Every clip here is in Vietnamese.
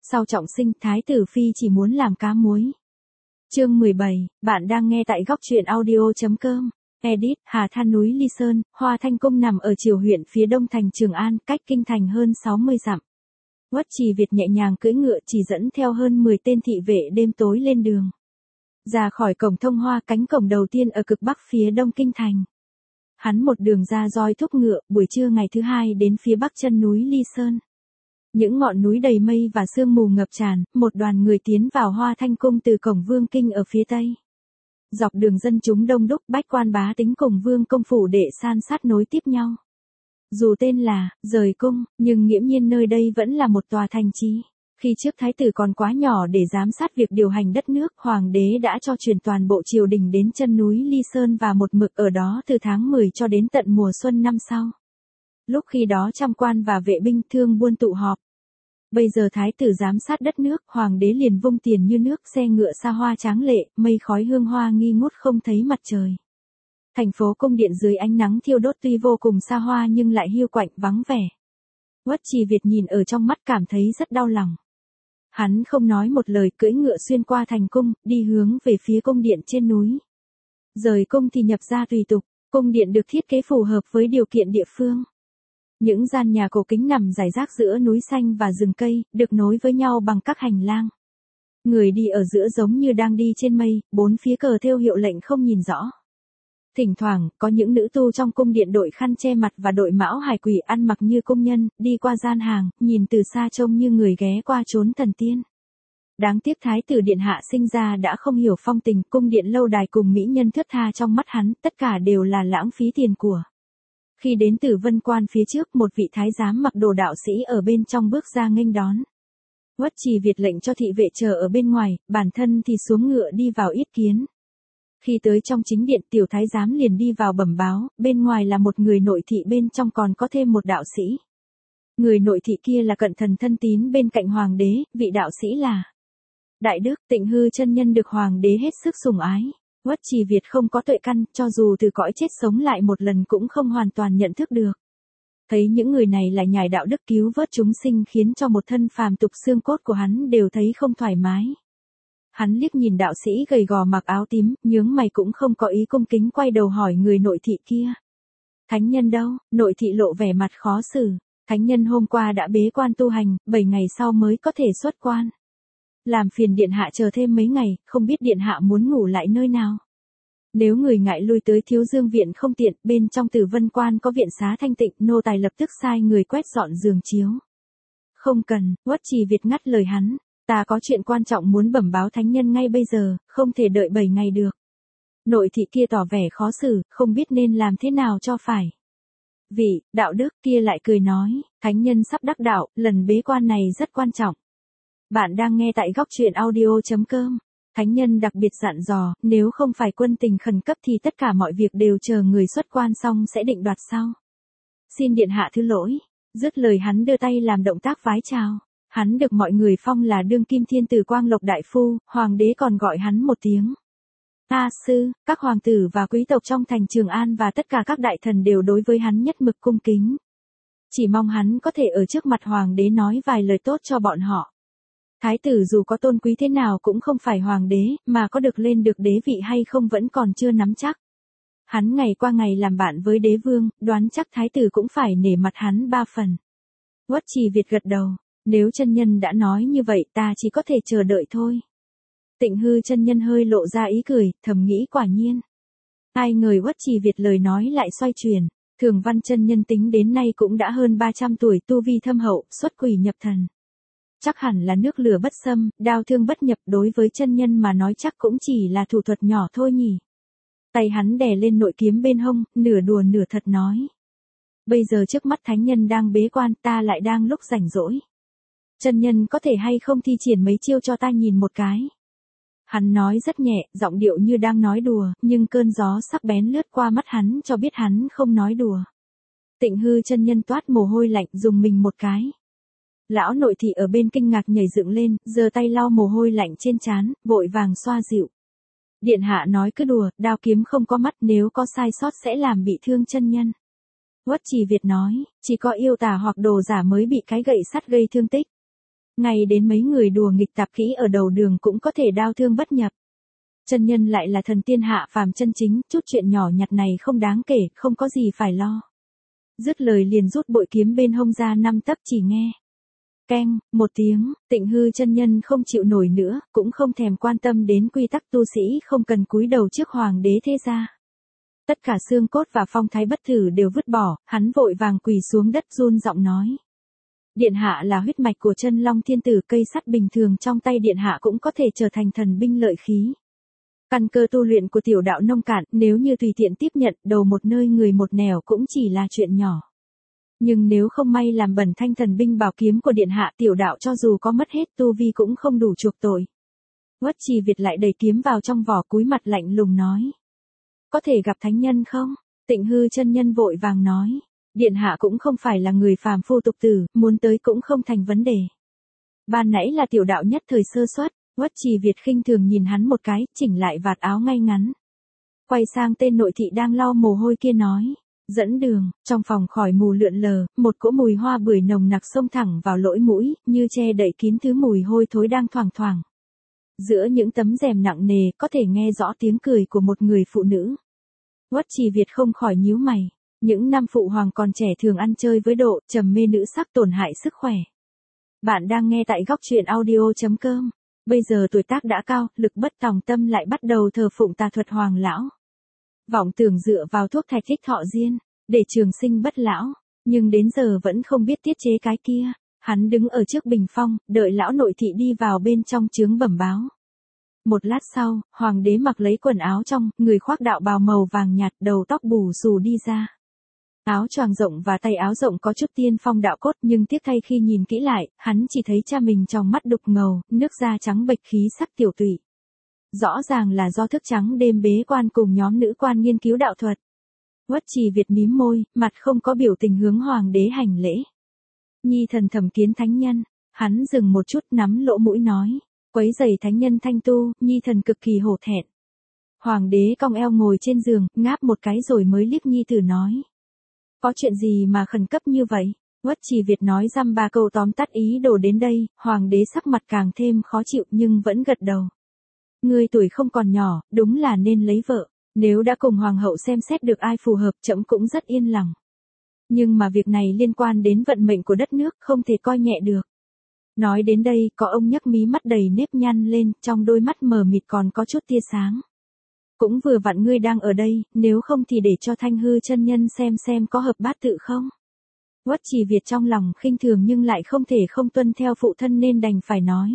Sau trọng sinh, Thái tử Phi chỉ muốn làm cá muối. Chương 17, bạn đang nghe tại góc truyện audio.com. Edit, Hà Than núi Ly Sơn, Hoa Thanh Cung nằm ở Triều huyện phía đông thành Trường An, cách kinh thành hơn 60 dặm. Uất Trì Việt nhẹ nhàng cưỡi ngựa chỉ dẫn theo hơn 10 tên thị vệ đêm tối lên đường. Ra khỏi cổng Thông Hoa, cánh cổng đầu tiên ở cực bắc phía đông kinh thành. Hắn một đường ra roi thúc ngựa, buổi trưa ngày thứ hai đến phía bắc chân núi Ly Sơn. Những ngọn núi đầy mây và sương mù ngập tràn, một đoàn người tiến vào Hoa Thanh Cung từ cổng Vương Kinh ở phía tây. Dọc đường dân chúng đông đúc, bách quan bá tính cùng Vương công phủ đệ san sát nối tiếp nhau. Dù tên là rời cung, nhưng nghiễm nhiên nơi đây vẫn là một tòa thành trì. Khi trước thái tử còn quá nhỏ để giám sát việc điều hành đất nước, hoàng đế đã cho truyền toàn bộ triều đình đến chân núi Ly Sơn và một mực ở đó từ tháng 10 cho đến tận mùa xuân năm sau. Lúc khi đó trăm quan và vệ binh thương buôn tụ họp. Bây giờ thái tử giám sát đất nước, hoàng đế liền vung tiền như nước, xe ngựa xa hoa tráng lệ, mây khói hương hoa nghi ngút không thấy mặt trời. Thành phố cung điện dưới ánh nắng thiêu đốt tuy vô cùng xa hoa nhưng lại hiu quạnh vắng vẻ. Uất Trì Việt nhìn ở trong mắt cảm thấy rất đau lòng. Hắn không nói một lời, cưỡi ngựa xuyên qua thành cung, đi hướng về phía cung điện trên núi. Rời cung thì nhập ra tùy tục, cung điện được thiết kế phù hợp với điều kiện địa phương. Những gian nhà cổ kính nằm rải rác giữa núi xanh và rừng cây, được nối với nhau bằng các hành lang. Người đi ở giữa giống như đang đi trên mây, bốn phía cờ thêu hiệu lệnh không nhìn rõ. Thỉnh thoảng, có những nữ tu trong cung điện đội khăn che mặt và đội mão hải quỷ ăn mặc như công nhân, đi qua gian hàng, nhìn từ xa trông như người ghé qua chốn thần tiên. Đáng tiếc thái tử điện hạ sinh ra đã không hiểu phong tình, cung điện lâu đài cùng mỹ nhân thướt tha trong mắt hắn, tất cả đều là lãng phí tiền của. Khi đến Tử Vân Quan phía trước, một vị thái giám mặc đồ đạo sĩ ở bên trong bước ra nghênh đón. Uất Trì Việt lệnh cho thị vệ chờ ở bên ngoài, bản thân thì xuống ngựa đi vào yết kiến. Khi tới trong chính điện, tiểu thái giám liền đi vào bẩm báo, bên ngoài là một người nội thị, bên trong còn có thêm một đạo sĩ. Người nội thị kia là cận thần thân tín bên cạnh hoàng đế, vị đạo sĩ là Đại Đức Tịnh Hư chân nhân được hoàng đế hết sức sủng ái. Uất Trì Việt không có tuệ căn, cho dù từ cõi chết sống lại một lần cũng không hoàn toàn nhận thức được. Thấy những người này là nhài đạo đức cứu vớt chúng sinh khiến cho một thân phàm tục xương cốt của hắn đều thấy không thoải mái. Hắn liếc nhìn đạo sĩ gầy gò mặc áo tím, nhướng mày cũng không có ý cung kính, quay đầu hỏi người nội thị kia. Thánh nhân đâu? Nội thị lộ vẻ mặt khó xử. Thánh nhân hôm qua đã bế quan tu hành, 7 ngày sau mới có thể xuất quan. Làm phiền điện hạ chờ thêm mấy ngày, không biết điện hạ muốn ngủ lại nơi nào. Nếu người ngại lui tới Thiếu Dương viện không tiện, bên trong Tử Vân Quan có viện xá thanh tịnh, nô tài lập tức sai người quét dọn giường chiếu. Không cần, Uất Trì Việt ngắt lời hắn. Ta có chuyện quan trọng muốn bẩm báo thánh nhân ngay bây giờ, không thể đợi 7 ngày được. Nội thị kia tỏ vẻ khó xử, không biết nên làm thế nào cho phải. Vị đạo đức kia lại cười nói, thánh nhân sắp đắc đạo, lần bế quan này rất quan trọng. Bạn đang nghe tại góc truyện audio.com. Thánh nhân đặc biệt dặn dò, nếu không phải quân tình khẩn cấp thì tất cả mọi việc đều chờ người xuất quan xong sẽ định đoạt sau. Xin điện hạ thứ lỗi. Dứt lời hắn đưa tay làm động tác vái chào. Hắn được mọi người phong là đương kim thiên tử Quang Lộc đại phu, hoàng đế còn gọi hắn một tiếng A sư, các hoàng tử và quý tộc trong thành Trường An và tất cả các đại thần đều đối với hắn nhất mực cung kính. Chỉ mong hắn có thể ở trước mặt hoàng đế nói vài lời tốt cho bọn họ. Thái tử dù có tôn quý thế nào cũng không phải hoàng đế, mà có được lên được đế vị hay không vẫn còn chưa nắm chắc. Hắn ngày qua ngày làm bạn với đế vương, đoán chắc thái tử cũng phải nể mặt hắn 3 phần. Uất Trì Việt gật đầu. Nếu chân nhân đã nói như vậy ta chỉ có thể chờ đợi thôi. Tịnh Hư chân nhân hơi lộ ra ý cười, thầm nghĩ quả nhiên. Ai ngờ Uất Trì Việt lời nói lại xoay chuyển. Thường Văn chân nhân tính đến nay cũng đã hơn 300 tuổi, tu vi thâm hậu, xuất quỷ nhập thần. Chắc hẳn là nước lửa bất xâm, đao thương bất nhập, đối với chân nhân mà nói chắc cũng chỉ là thủ thuật nhỏ thôi nhỉ. Tay hắn đè lên nội kiếm bên hông, nửa đùa nửa thật nói. Bây giờ trước mắt thánh nhân đang bế quan, ta lại đang lúc rảnh rỗi. Chân nhân có thể hay không thi triển mấy chiêu cho ta nhìn một cái. Hắn nói rất nhẹ, giọng điệu như đang nói đùa, nhưng cơn gió sắc bén lướt qua mắt hắn cho biết hắn không nói đùa. Tịnh Hư chân nhân toát mồ hôi lạnh, dùng mình một cái. Lão nội thị ở bên kinh ngạc nhảy dựng lên, giơ tay lau mồ hôi lạnh trên trán, vội vàng xoa dịu. Điện hạ nói cứ đùa, đao kiếm không có mắt, nếu có sai sót sẽ làm bị thương chân nhân. Uất Trì Việt nói, chỉ có yêu tà hoặc đồ giả mới bị cái gậy sắt gây thương tích. Ngay đến mấy người đùa nghịch tạp kỹ ở đầu đường cũng có thể đau thương bất nhập. Chân nhân lại là thần tiên hạ phàm chân chính, chút chuyện nhỏ nhặt này không đáng kể, không có gì phải lo. Dứt lời liền rút bội kiếm bên hông ra 5 tấc, chỉ nghe. Keng, một tiếng, Tịnh Hư chân nhân không chịu nổi nữa, cũng không thèm quan tâm đến quy tắc tu sĩ không cần cúi đầu trước hoàng đế thế gia. Tất cả xương cốt và phong thái bất thử đều vứt bỏ, hắn vội vàng quỳ xuống đất run giọng nói. Điện hạ là huyết mạch của chân long thiên tử, cây sắt bình thường trong tay điện hạ cũng có thể trở thành thần binh lợi khí. Căn cơ tu luyện của tiểu đạo nông cạn, nếu như tùy tiện tiếp nhận, đầu một nơi người một nẻo cũng chỉ là chuyện nhỏ. Nhưng nếu không may làm bẩn thanh thần binh bảo kiếm của điện hạ, tiểu đạo cho dù có mất hết tu vi cũng không đủ chuộc tội. Uất Trì Việt lại đẩy kiếm vào trong vỏ, cúi mặt lạnh lùng nói. Có thể gặp thánh nhân không? Tịnh Hư chân nhân vội vàng nói. Điện hạ cũng không phải là người phàm phu tục tử, muốn tới cũng không thành vấn đề. Ban nãy là tiểu đạo nhất thời sơ suất. Uất Trì Việt khinh thường nhìn hắn một cái, chỉnh lại vạt áo ngay ngắn. Quay sang tên nội thị đang lau mồ hôi kia nói. Dẫn đường, trong phòng khỏi mù lượn lờ, một cỗ mùi hoa bưởi nồng nặc xông thẳng vào lỗ mũi, như che đậy kín thứ mùi hôi thối đang thoảng thoảng. Giữa những tấm rèm nặng nề, có thể nghe rõ tiếng cười của một người phụ nữ. Uất Trì Việt không khỏi nhíu mày. Những năm phụ hoàng còn trẻ thường ăn chơi với độ, trầm mê nữ sắc tổn hại sức khỏe. Bạn đang nghe tại góc truyện audio.com. Bây giờ tuổi tác đã cao, lực bất tòng tâm lại bắt đầu thờ phụng tà thuật hoàng lão. Vọng tưởng dựa vào thuốc thạch thích thọ diên, để trường sinh bất lão, nhưng đến giờ vẫn không biết tiết chế cái kia. Hắn đứng ở trước bình phong, đợi lão nội thị đi vào bên trong chướng bẩm báo. Một lát sau, hoàng đế mặc lấy quần áo trong, người khoác đạo bào màu vàng nhạt, đầu tóc bù xù đi ra. Áo choàng rộng và tay áo rộng có chút tiên phong đạo cốt, nhưng tiếc thay khi nhìn kỹ lại, hắn chỉ thấy cha mình trong mắt đục ngầu, nước da trắng bệch, khí sắc tiểu tụy. Rõ ràng là do thức trắng đêm bế quan cùng nhóm nữ quan nghiên cứu đạo thuật. Uất Trì Việt mím môi, mặt không có biểu tình hướng hoàng đế hành lễ. Nhi thần thẩm kiến thánh nhân. Hắn dừng một chút, nắm lỗ mũi nói. Quấy rầy thánh nhân thanh tu, nhi thần cực kỳ hổ thẹn. Hoàng đế cong eo ngồi trên giường, ngáp một cái rồi mới liếc nhi tử nói. Có chuyện gì mà khẩn cấp như vậy? Uất Trì Việt nói dăm ba câu tóm tắt ý đồ đến đây, hoàng đế sắc mặt càng thêm khó chịu nhưng vẫn gật đầu. Ngươi tuổi không còn nhỏ, đúng là nên lấy vợ. Nếu đã cùng hoàng hậu xem xét được ai phù hợp, trẫm cũng rất yên lòng. Nhưng mà việc này liên quan đến vận mệnh của đất nước, không thể coi nhẹ được. Nói đến đây, có ông nhấc mí mắt đầy nếp nhăn lên, trong đôi mắt mờ mịt còn có chút tia sáng. Cũng vừa vặn ngươi đang ở đây, nếu không thì để cho Thanh Hư chân nhân xem có hợp bát tự không. Uất Trì Việt trong lòng khinh thường nhưng lại không thể không tuân theo phụ thân nên đành phải nói.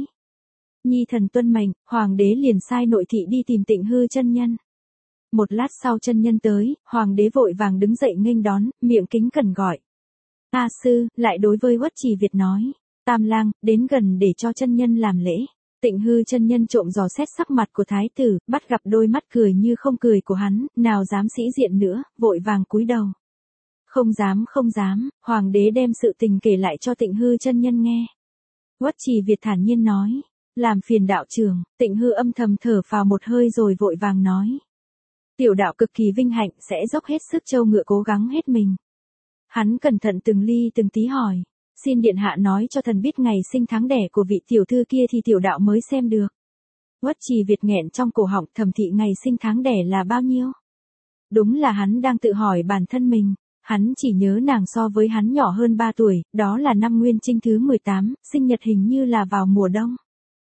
Nhi thần tuân mệnh, hoàng đế liền sai nội thị đi tìm Tịnh Hư chân nhân. Một lát sau chân nhân tới, hoàng đế vội vàng đứng dậy nghênh đón, miệng kính cẩn gọi. A sư, lại đối với Uất Trì Việt nói. Tam lang, đến gần để cho chân nhân làm lễ. Tịnh Hư chân nhân trộm dò xét sắc mặt của thái tử, bắt gặp đôi mắt cười như không cười của hắn, nào dám sĩ diện nữa, vội vàng cúi đầu. Không dám, hoàng đế đem sự tình kể lại cho Tịnh Hư chân nhân nghe. Uất Trì Việt thản nhiên nói, làm phiền đạo trưởng. Tịnh Hư âm thầm thở phào một hơi rồi vội vàng nói. Tiểu đạo cực kỳ vinh hạnh, sẽ dốc hết sức trâu ngựa cố gắng hết mình. Hắn cẩn thận từng ly từng tí hỏi. Xin điện hạ nói cho thần biết ngày sinh tháng đẻ của vị tiểu thư kia thì tiểu đạo mới xem được. Uất Trì Việt nghẹn trong cổ họng, thẩm thị ngày sinh tháng đẻ là bao nhiêu? Đúng là hắn đang tự hỏi bản thân mình. Hắn chỉ nhớ nàng so với hắn nhỏ hơn 3 tuổi, đó là năm Nguyên Chinh thứ 18, sinh nhật hình như là vào mùa đông.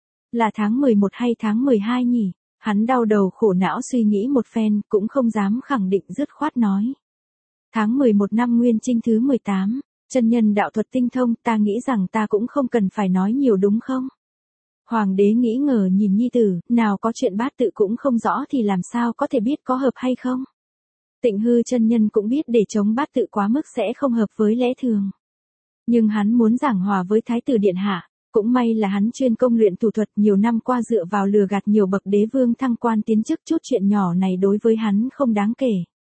Là tháng 11 hay tháng 12 nhỉ? Hắn đau đầu khổ não suy nghĩ một phen, cũng không dám khẳng định, dứt khoát nói. Tháng 11 năm Nguyên Chinh thứ 18. Chân nhân đạo thuật tinh thông, ta nghĩ rằng ta cũng không cần phải nói nhiều đúng không? Hoàng đế nghĩ ngờ nhìn nhi tử, nào có chuyện bát tự cũng không rõ thì làm sao có thể biết có hợp hay không? Tịnh Hư chân nhân cũng biết để chống bát tự quá mức sẽ không hợp với lẽ thường. Nhưng hắn muốn giảng hòa với thái tử điện hạ, cũng may là hắn chuyên công luyện thủ thuật, nhiều năm qua dựa vào lừa gạt nhiều bậc đế vương thăng quan tiến chức, chút chuyện nhỏ này đối với hắn không đáng kể.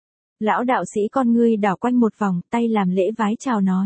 Lão đạo sĩ con ngươi đảo quanh một vòng, tay làm lễ vái chào nói.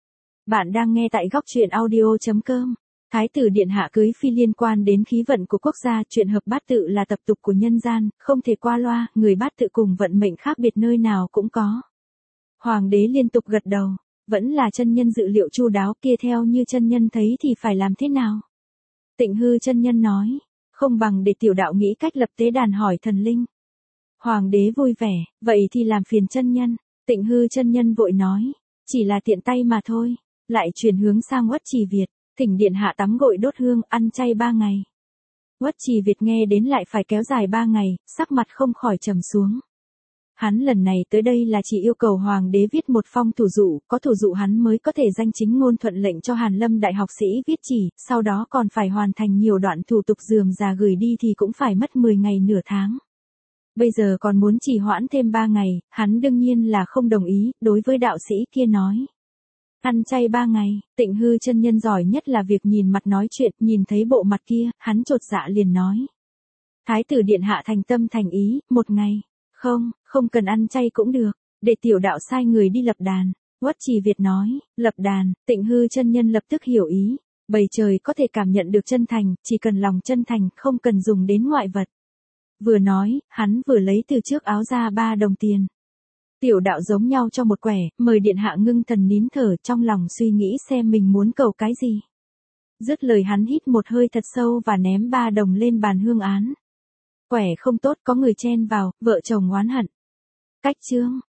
Bạn đang nghe tại góc truyện audio.com. Thái tử điện hạ cưới phi liên quan đến khí vận của quốc gia, chuyện hợp bát tự là tập tục của nhân gian, không thể qua loa, người bát tự cùng vận mệnh khác biệt nơi nào cũng có. Hoàng đế liên tục gật đầu. vẫn là chân nhân dự liệu chu đáo, kia theo như chân nhân thấy thì phải làm thế nào? Tịnh hư chân nhân nói, không bằng để tiểu đạo nghĩ cách lập tế đàn hỏi thần linh. Hoàng đế vui vẻ, vậy thì làm phiền chân nhân. Tịnh hư chân nhân vội nói, chỉ là tiện tay mà thôi. Lại chuyển hướng sang Uất Trì Việt, thỉnh điện hạ tắm gội đốt hương, ăn chay 3 ngày. Uất Trì Việt nghe đến lại phải kéo dài 3 ngày, sắc mặt không khỏi trầm xuống. Hắn lần này tới đây là chỉ yêu cầu hoàng đế viết một phong thủ dụ, có thủ dụ hắn mới có thể danh chính ngôn thuận lệnh cho Hàn Lâm đại học sĩ viết chỉ, sau đó còn phải hoàn thành nhiều đoạn thủ tục rườm rà gửi đi thì cũng phải mất 10 ngày nửa tháng. Bây giờ còn muốn trì hoãn thêm 3 ngày, hắn đương nhiên là không đồng ý, đối với đạo sĩ kia nói. Ăn chay 3 ngày, Tịnh hư chân nhân giỏi nhất là việc nhìn mặt nói chuyện, nhìn thấy bộ mặt kia, hắn chột dạ liền nói. Thái tử điện hạ thành tâm thành ý, 1 ngày. Không cần ăn chay cũng được, để tiểu đạo sai người đi lập đàn. Uất Trì Việt nói, lập đàn, Tịnh hư chân nhân lập tức hiểu ý. Bầy trời có thể cảm nhận được chân thành, chỉ cần lòng chân thành, không cần dùng đến ngoại vật. Vừa nói, hắn vừa lấy từ trước áo ra 3 đồng tiền. Tiểu đạo giống nhau cho một quẻ, mời điện hạ ngưng thần nín thở, trong lòng suy nghĩ xem mình muốn cầu cái gì. Dứt lời hắn hít một hơi thật sâu và ném 3 đồng lên bàn hương án. Quẻ không tốt, có người chen vào, vợ chồng oán hận. Cách chương